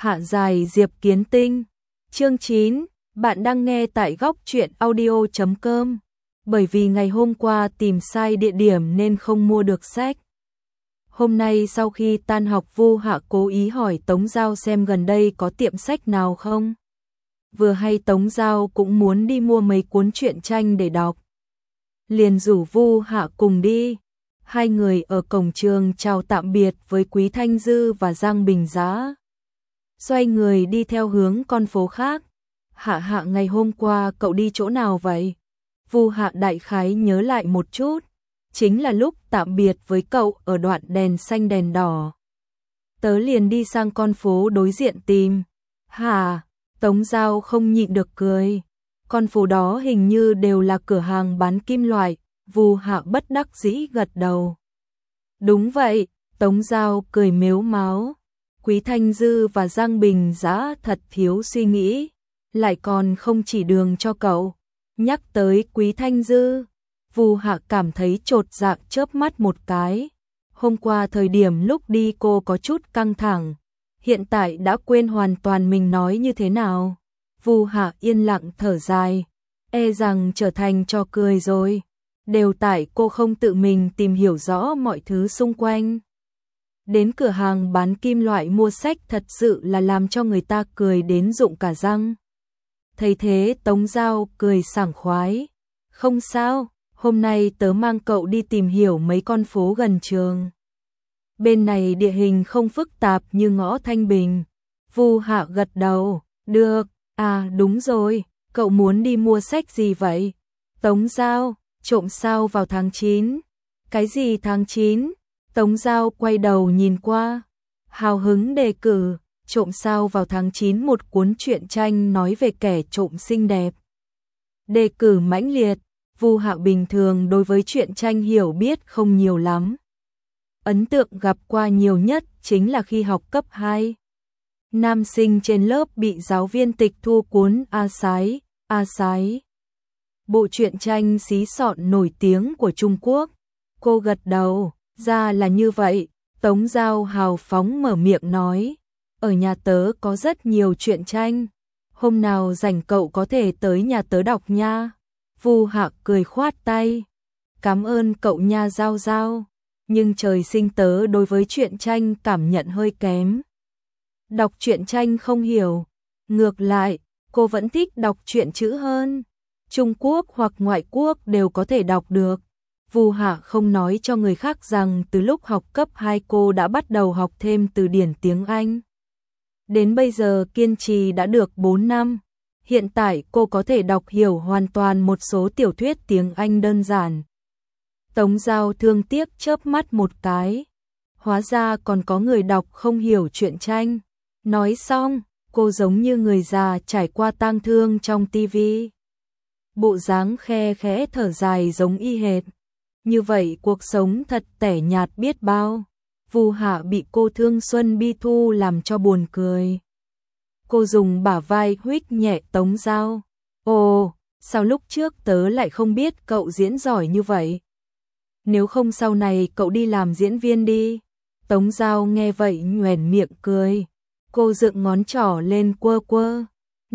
Hạ dài Diệp Kiến Tinh. Chương 9, bạn đang nghe tại góc truyện audio.com. Bởi vì ngày hôm qua tìm sai địa điểm nên không mua được sách. Hôm nay sau khi tan học Vu Hạ cố ý hỏi Tống Giao xem gần đây có tiệm sách nào không. Vừa hay Tống Giao cũng muốn đi mua mấy cuốn truyện tranh để đọc. Liền rủ Vu Hạ cùng đi. Hai người ở cổng trường chào tạm biệt với Quý Thanh Dư và Giang Bình Giá. Xoay người đi theo hướng con phố khác. Hạ ngày hôm qua cậu đi chỗ nào vậy? Vu Hạ đại khái nhớ lại một chút. Chính là lúc tạm biệt với cậu ở đoạn đèn xanh đèn đỏ. Tớ liền đi sang con phố đối diện tìm. Tống Giao không nhịn được cười. Con phố đó hình như đều là cửa hàng bán kim loại. Vu Hạ bất đắc dĩ gật đầu. Đúng vậy, Tống Giao cười mếu máo. Quý Thanh Dư và Giang Bình Giá thật thiếu suy nghĩ, lại còn không chỉ đường cho cậu. Nhắc tới Quý Thanh Dư, Vu Hạ cảm thấy chột dạ chớp mắt một cái. Hôm qua thời điểm lúc đi cô có chút căng thẳng, hiện tại đã quên hoàn toàn mình nói như thế nào. Vu Hạ yên lặng thở dài, e rằng trở thành trò cười rồi. Đều tại cô không tự mình tìm hiểu rõ mọi thứ xung quanh. Đến cửa hàng bán kim loại mua sách thật sự là làm cho người ta cười đến rụng cả răng. Thấy thế Tống Giao cười sảng khoái. Không sao, hôm nay tớ mang cậu đi tìm hiểu mấy con phố gần trường. Bên này địa hình không phức tạp như ngõ Thanh Bình. Vu Hạ gật đầu, được, đúng rồi, cậu muốn đi mua sách gì vậy? Tống Giao, trộm sao vào tháng 9. Cái gì tháng 9? Tống Giao quay đầu nhìn qua, hào hứng đề cử, trộm sao vào tháng 9 một cuốn truyện tranh nói về kẻ trộm xinh đẹp. Đề cử mãnh liệt, Vu Hạ bình thường đối với truyện tranh hiểu biết không nhiều lắm. Ấn tượng gặp qua nhiều nhất chính là khi học cấp 2. Nam sinh trên lớp bị giáo viên tịch thu cuốn A Sái. Bộ truyện tranh xí xọn nổi tiếng của Trung Quốc. Cô gật đầu. Ra là như vậy, Tống Giao hào phóng mở miệng nói. Ở nhà tớ có rất nhiều truyện tranh. Hôm nào rảnh cậu có thể tới nhà tớ đọc nha. Vu Hạ cười khoát tay. Cảm ơn cậu nha Giao Giao. Nhưng trời sinh tớ đối với truyện tranh cảm nhận hơi kém. Đọc truyện tranh không hiểu. Ngược lại, cô vẫn thích đọc truyện chữ hơn. Trung Quốc hoặc ngoại quốc đều có thể đọc được. Vu Hạ không nói cho người khác rằng từ lúc học cấp 2 cô đã bắt đầu học thêm từ điển tiếng Anh. Đến bây giờ kiên trì đã được 4 năm. Hiện tại cô có thể đọc hiểu hoàn toàn một số tiểu thuyết tiếng Anh đơn giản. Tống Giao thương tiếc chớp mắt một cái. Hóa ra còn có người đọc không hiểu truyện tranh. Nói xong, cô giống như người già trải qua tang thương trong tivi. Bộ dáng khe khẽ thở dài giống y hệt. Như vậy cuộc sống thật tẻ nhạt biết bao. Vu Hạ bị cô thương Xuân Bi Thu làm cho buồn cười. Cô dùng bả vai huých nhẹ Tống Giao. Ồ, sao lúc trước tớ lại không biết cậu diễn giỏi như vậy? Nếu không sau này cậu đi làm diễn viên đi. Tống Giao nghe vậy nhoẻn miệng cười. Cô dựng ngón trỏ lên quơ quơ.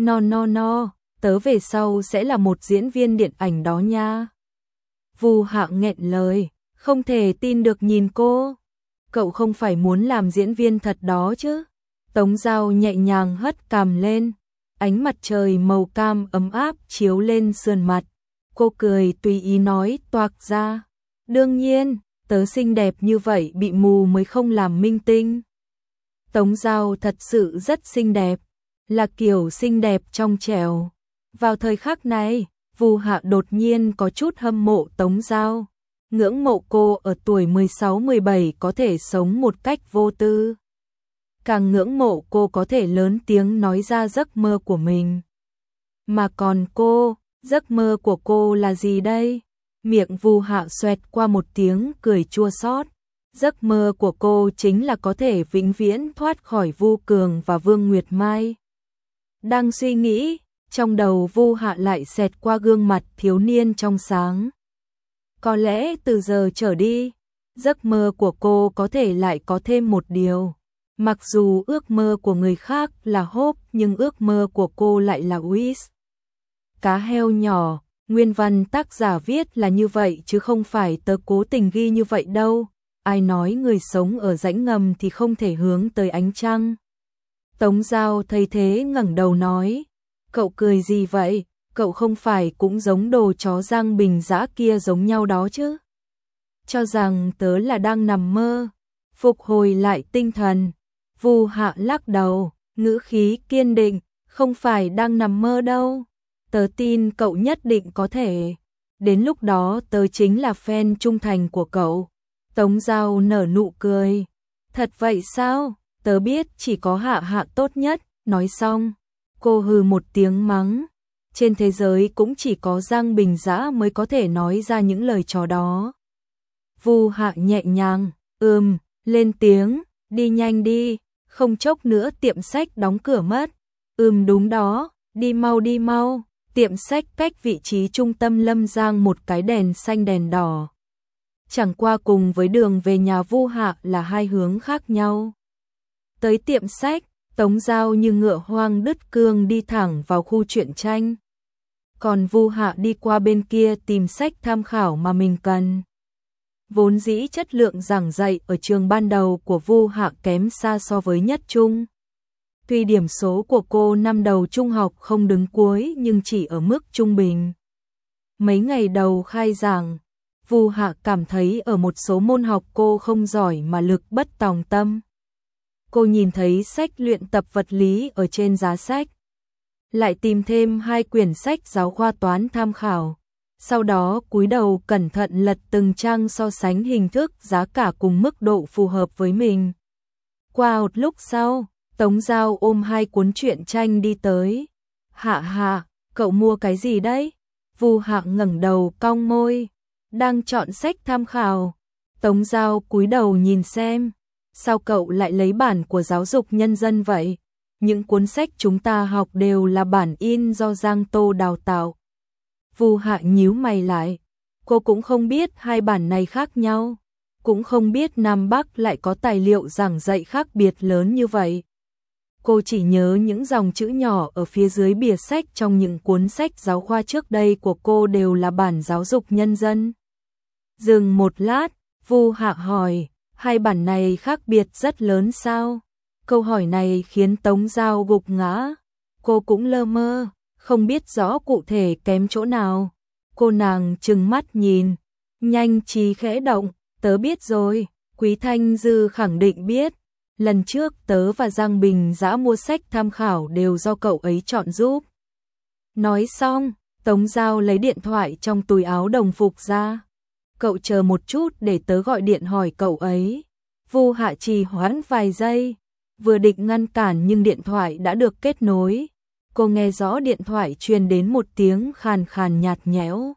No, tớ về sau sẽ là một diễn viên điện ảnh đó nha. Vu Hạ nghẹn lời, không thể tin được nhìn cô. Cậu không phải muốn làm diễn viên thật đó chứ? Tống Giao nhẹ nhàng hất cằm lên, ánh mặt trời màu cam ấm áp chiếu lên sườn mặt. Cô cười tùy ý nói toạc ra. Đương nhiên, tớ xinh đẹp như vậy bị mù mới không làm minh tinh. Tống Giao thật sự rất xinh đẹp, là kiểu xinh đẹp trong trẻo. Vào thời khắc này, Vu Hạ đột nhiên có chút hâm mộ Tống Giao, ngưỡng mộ cô ở tuổi 16-17 có thể sống một cách vô tư. Càng ngưỡng mộ cô có thể lớn tiếng nói ra giấc mơ của mình. Mà còn cô, giấc mơ của cô là gì đây? Miệng Vu Hạ xoẹt qua một tiếng cười chua xót. Giấc mơ của cô chính là có thể vĩnh viễn thoát khỏi Vu Cường và Vương Nguyệt Mai. Đang suy nghĩ, trong đầu Vu Hạ lại xẹt qua gương mặt thiếu niên trong sáng. Có lẽ từ giờ trở đi, giấc mơ của cô có thể lại có thêm một điều. Mặc dù ước mơ của người khác là Hope nhưng ước mơ của cô lại là Wish. Cá heo nhỏ, nguyên văn tác giả viết là như vậy chứ không phải tớ cố tình ghi như vậy đâu. Ai nói người sống ở rãnh ngầm thì không thể hướng tới ánh trăng. Tống Giao thấy thế ngẩng đầu nói, cậu cười gì vậy, cậu không phải cũng giống đồ chó Giang Bình Dã kia giống nhau đó chứ. Cho rằng tớ là đang nằm mơ, phục hồi lại tinh thần. Vu Hạ lắc đầu, ngữ khí kiên định, không phải đang nằm mơ đâu. Tớ tin cậu nhất định có thể. Đến lúc đó tớ chính là fan trung thành của cậu. Tống Giao nở nụ cười. Thật vậy sao? Tớ biết chỉ có Hạ Hạ tốt nhất. Nói xong, cô hừ một tiếng mắng. Trên thế giới cũng chỉ có Giang Bình Dã mới có thể nói ra những lời chó đó. Vu Hạ nhẹ nhàng, lên tiếng, đi nhanh đi, không chốc nữa tiệm sách đóng cửa mất. Đúng đó, đi mau đi mau. Tiệm sách cách vị trí trung tâm Lâm Giang một cái đèn xanh đèn đỏ. Chẳng qua cùng với đường về nhà Vu Hạ là hai hướng khác nhau. Tới tiệm sách, Tống Giao như ngựa hoang đứt cương đi thẳng vào khu truyện tranh. Còn Vu Hạ đi qua bên kia tìm sách tham khảo mà mình cần. Vốn dĩ chất lượng giảng dạy ở trường ban đầu của Vu Hạ kém xa so với nhất trung. Tuy điểm số của cô năm đầu trung học không đứng cuối nhưng chỉ ở mức trung bình. Mấy ngày đầu khai giảng, Vu Hạ cảm thấy ở một số môn học cô không giỏi mà lực bất tòng tâm. Cô nhìn thấy sách luyện tập vật lý ở trên giá sách. Lại tìm thêm 2 quyển sách giáo khoa toán tham khảo. Sau đó cúi đầu cẩn thận lật từng trang so sánh hình thức giá cả cùng mức độ phù hợp với mình. Qua một lúc sau, Tống Giao ôm 2 cuốn truyện tranh đi tới. Hạ Hạ, cậu mua cái gì đấy? Vu Hạ ngẩng đầu cong môi. Đang chọn sách tham khảo. Tống Giao cúi đầu nhìn xem. Sao cậu lại lấy bản của Giáo dục Nhân dân vậy? Những cuốn sách chúng ta học đều là bản in do Giang Tô đào tạo. Vu Hạ nhíu mày lại. Cô cũng không biết 2 bản này khác nhau. Cũng không biết Nam Bắc lại có tài liệu giảng dạy khác biệt lớn như vậy. Cô chỉ nhớ những dòng chữ nhỏ ở phía dưới bìa sách trong những cuốn sách giáo khoa trước đây của cô đều là bản Giáo dục Nhân dân. Dừng một lát, Vu Hạ hỏi, 2 bản này khác biệt rất lớn sao? Câu hỏi này khiến Tống Giao gục ngã. Cô cũng lơ mơ, không biết rõ cụ thể kém chỗ nào. Cô nàng trừng mắt nhìn, nhanh trí khẽ động, tớ biết rồi. Quý Thanh Dư khẳng định biết. Lần trước tớ và Giang Bình Dã mua sách tham khảo đều do cậu ấy chọn giúp. Nói xong, Tống Giao lấy điện thoại trong túi áo đồng phục ra. Cậu chờ một chút để tớ gọi điện hỏi cậu ấy. Vu Hạ trì hoãn vài giây, vừa định ngăn cản nhưng điện thoại đã được kết nối. Cô nghe rõ điện thoại truyền đến một tiếng khàn khàn nhạt nhẽo.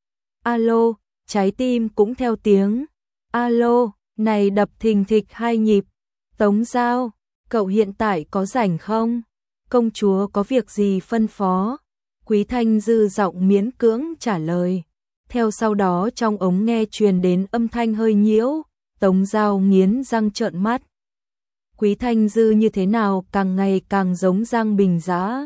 Alo, trái tim cũng theo tiếng. Alo, này đập thình thịch 2 nhịp. Tống Giao, cậu hiện tại có rảnh không? Công chúa có việc gì phân phó? Quý Thanh Dư giọng miễn cưỡng trả lời. Theo sau đó trong ống nghe truyền đến âm thanh hơi nhiễu. Tống Giao nghiến răng trợn mắt. Quý Thanh Dư như thế nào càng ngày càng giống Giang Bình Dã.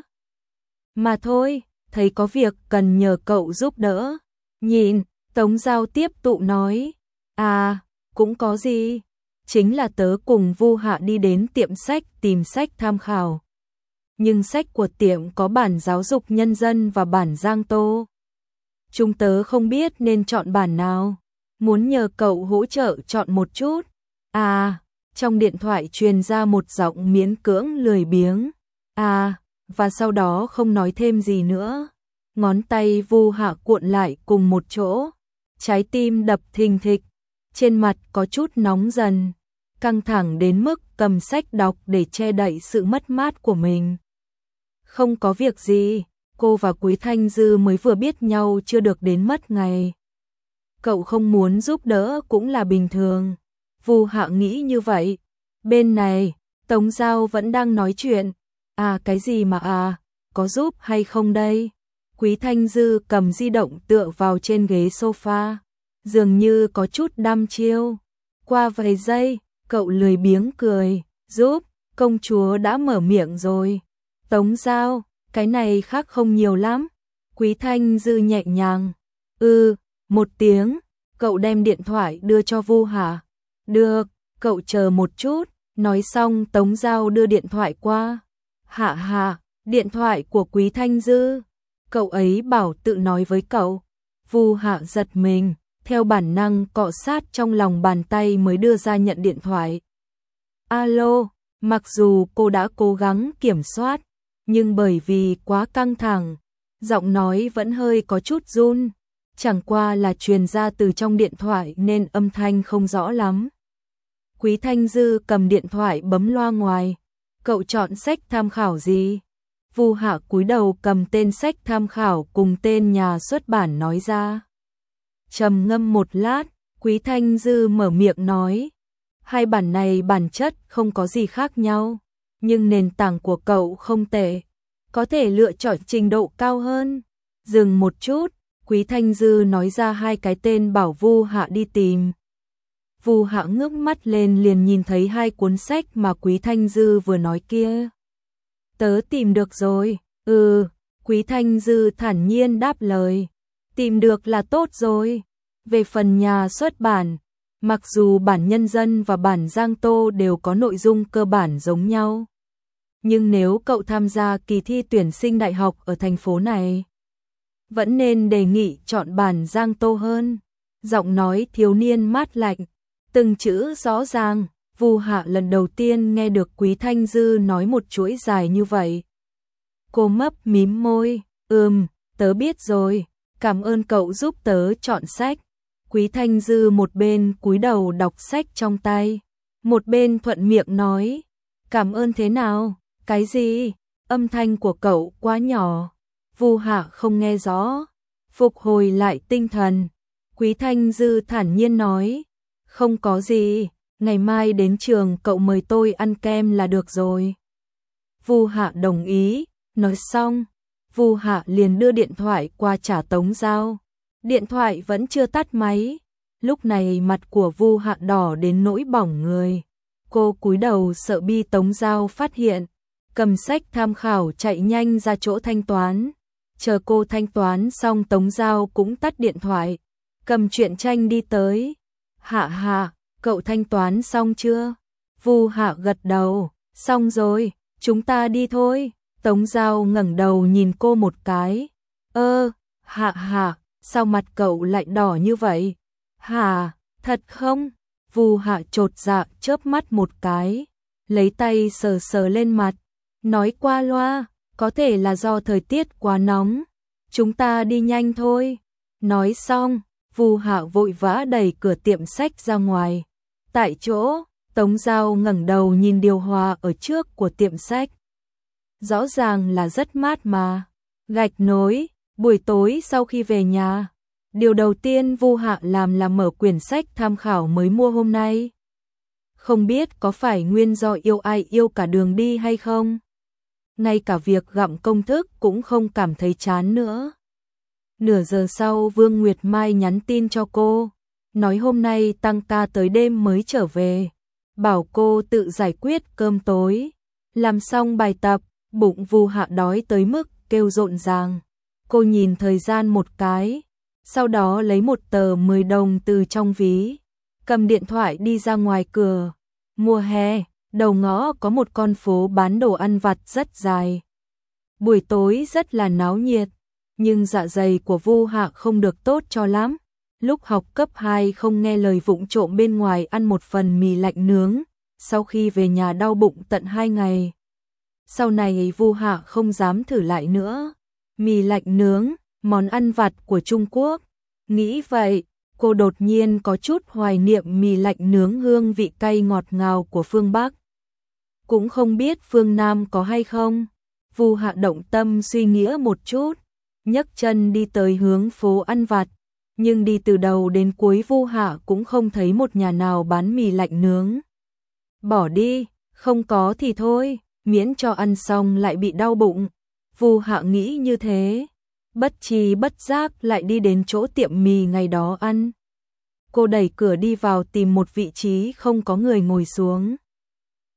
Mà thôi, thấy có việc cần nhờ cậu giúp đỡ. Nhìn, Tống Giao tiếp tục nói. À, cũng có gì. Chính là tớ cùng Vu Hạ đi đến tiệm sách tìm sách tham khảo. Nhưng sách của tiệm có bản Giáo dục Nhân dân và bản Giang Tô. Chúng tớ không biết nên chọn bản nào. Muốn nhờ cậu hỗ trợ chọn một chút. À, trong điện thoại truyền ra một giọng miễn cưỡng lười biếng. À, và sau đó không nói thêm gì nữa. Ngón tay Vu Hạ cuộn lại cùng một chỗ. Trái tim đập thình thịch. Trên mặt có chút nóng dần. Căng thẳng đến mức cầm sách đọc để che đậy sự mất mát của mình. Không có việc gì. Cô và Quý Thanh Dư mới vừa biết nhau chưa được đến mất ngày. Cậu không muốn giúp đỡ cũng là bình thường. Vu Hạ nghĩ như vậy. Bên này, Tống Giao vẫn đang nói chuyện. À cái gì mà à, có giúp hay không đây? Quý Thanh Dư cầm di động tựa vào trên ghế sofa. Dường như có chút đăm chiêu. Qua vài giây, cậu lười biếng cười. Giúp. công chúa đã mở miệng rồi. Tống Giao, cái này khác không nhiều lắm. Quý Thanh Dư nhẹ nhàng. Một tiếng, cậu đem điện thoại đưa cho Vu Hạ. Được, cậu chờ một chút. Nói xong Tống Giao đưa điện thoại qua. Hạ, điện thoại của Quý Thanh Dư. Cậu ấy bảo tự nói với cậu. Vu Hạ giật mình, theo bản năng cọ sát trong lòng bàn tay mới đưa ra nhận điện thoại. Alo, mặc dù cô đã cố gắng kiểm soát, nhưng bởi vì quá căng thẳng, giọng nói vẫn hơi có chút run, chẳng qua là truyền ra từ trong điện thoại nên âm thanh không rõ lắm. Quý Thanh Dư cầm điện thoại bấm loa ngoài. Cậu chọn sách tham khảo gì? Vu Hạ cúi đầu cầm tên sách tham khảo cùng tên nhà xuất bản nói ra. Trầm ngâm một lát, Quý Thanh Dư mở miệng nói. Hai bản này bản chất không có gì khác nhau, nhưng nền tảng của cậu không tệ, có thể lựa chọn trình độ cao hơn. Dừng một chút, Quý Thanh Dư nói ra hai cái tên bảo Vu Hạ đi tìm. Vu Hạ ngước mắt lên liền nhìn thấy hai cuốn sách mà Quý Thanh Dư vừa nói kia. Tớ tìm được rồi. Quý Thanh Dư thản nhiên đáp lời. Tìm được là tốt rồi. Về phần nhà xuất bản, mặc dù bản Nhân Dân và bản Giang Tô đều có nội dung cơ bản giống nhau, nhưng nếu cậu tham gia kỳ thi tuyển sinh đại học ở thành phố này, vẫn nên đề nghị chọn bản Giang Tô hơn. Giọng nói thiếu niên mát lạnh, từng chữ rõ ràng. Vu Hạ lần đầu tiên nghe được Quý Thanh Dư nói một chuỗi dài như vậy. Cô mấp mím môi, tớ biết rồi, cảm ơn cậu giúp tớ chọn sách. Quý Thanh Dư một bên cúi đầu đọc sách trong tay, một bên thuận miệng nói, cảm ơn thế nào, cái gì, âm thanh của cậu quá nhỏ. Vu Hạ không nghe rõ, phục hồi lại tinh thần. Quý Thanh Dư thản nhiên nói, không có gì, ngày mai đến trường cậu mời tôi ăn kem là được rồi. Vu Hạ đồng ý, nói xong, Vu Hạ liền đưa điện thoại qua trả Tống Giao. Điện thoại vẫn chưa tắt máy, lúc này mặt của Vu Hạ đỏ đến nỗi bỏng người. Cô cúi đầu sợ bị Tống Giao phát hiện, cầm sách tham khảo chạy nhanh ra chỗ thanh toán. Chờ cô thanh toán xong Tống Giao cũng tắt điện thoại, cầm truyện tranh đi tới. Hạ, cậu thanh toán xong chưa? Vu Hạ gật đầu, xong rồi, chúng ta đi thôi. Tống Giao ngẩng đầu nhìn cô một cái. Hạ, sao mặt cậu lại đỏ như vậy? Hả, thật không? Vu Hạ chột dạ chớp mắt một cái, lấy tay sờ sờ lên mặt, nói qua loa, có thể là do thời tiết quá nóng, chúng ta đi nhanh thôi. Nói xong, Vu Hạ vội vã đẩy cửa tiệm sách ra ngoài. Tại chỗ, Tống Giao ngẩng đầu nhìn điều hòa ở trước của tiệm sách. Rõ ràng là rất mát mà. Gạch nối, buổi tối sau khi về nhà, điều đầu tiên Vu Hạ làm là mở quyển sách tham khảo mới mua hôm nay. Không biết có phải nguyên do yêu ai yêu cả đường đi hay không? Ngay cả việc gặm công thức cũng không cảm thấy chán nữa. Nửa giờ sau Vương Nguyệt Mai nhắn tin cho cô, nói hôm nay tăng ca tới đêm mới trở về, bảo cô tự giải quyết cơm tối. Làm xong bài tập, bụng Vu Hạ đói tới mức kêu rộn ràng. Cô nhìn thời gian một cái, sau đó lấy một tờ 10 đồng từ trong ví, cầm điện thoại đi ra ngoài cửa. Mùa hè, đầu ngõ có một con phố bán đồ ăn vặt rất dài. Buổi tối rất là náo nhiệt, nhưng dạ dày của Vu Hạ không được tốt cho lắm. Lúc học cấp 2 không nghe lời vụng trộm bên ngoài ăn một phần mì lạnh nướng, sau khi về nhà đau bụng tận 2 ngày. Sau này Vu Hạ không dám thử lại nữa. Mì lạnh nướng, món ăn vặt của Trung Quốc. Nghĩ vậy, cô đột nhiên có chút hoài niệm mì lạnh nướng hương vị cay ngọt ngào của phương Bắc. Cũng không biết phương Nam có hay không. Vu Hạ động tâm suy nghĩ một chút, nhấc chân đi tới hướng phố ăn vặt, nhưng đi từ đầu đến cuối Vu Hạ cũng không thấy một nhà nào bán mì lạnh nướng. Bỏ đi, không có thì thôi, miễn cho ăn xong lại bị đau bụng. Vu Hạ nghĩ như thế, bất tri bất giác lại đi đến chỗ tiệm mì ngày đó ăn. Cô đẩy cửa đi vào tìm một vị trí không có người ngồi xuống.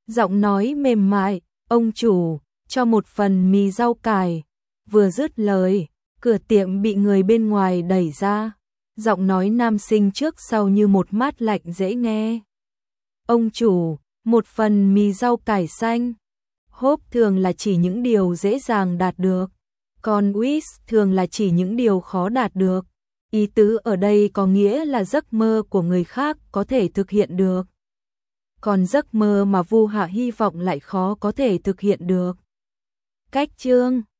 Giọng nói mềm mại, ông chủ, cho một phần mì rau cải. Vừa dứt lời, cửa tiệm bị người bên ngoài đẩy ra. Giọng nói nam sinh trước sau như một mát lạnh dễ nghe. Ông chủ, một phần mì rau cải xanh. Hope thường là chỉ những điều dễ dàng đạt được, còn wish thường là chỉ những điều khó đạt được. Ý tứ ở đây có nghĩa là giấc mơ của người khác có thể thực hiện được, còn giấc mơ mà Vu Hạ hy vọng lại khó có thể thực hiện được. Cách chương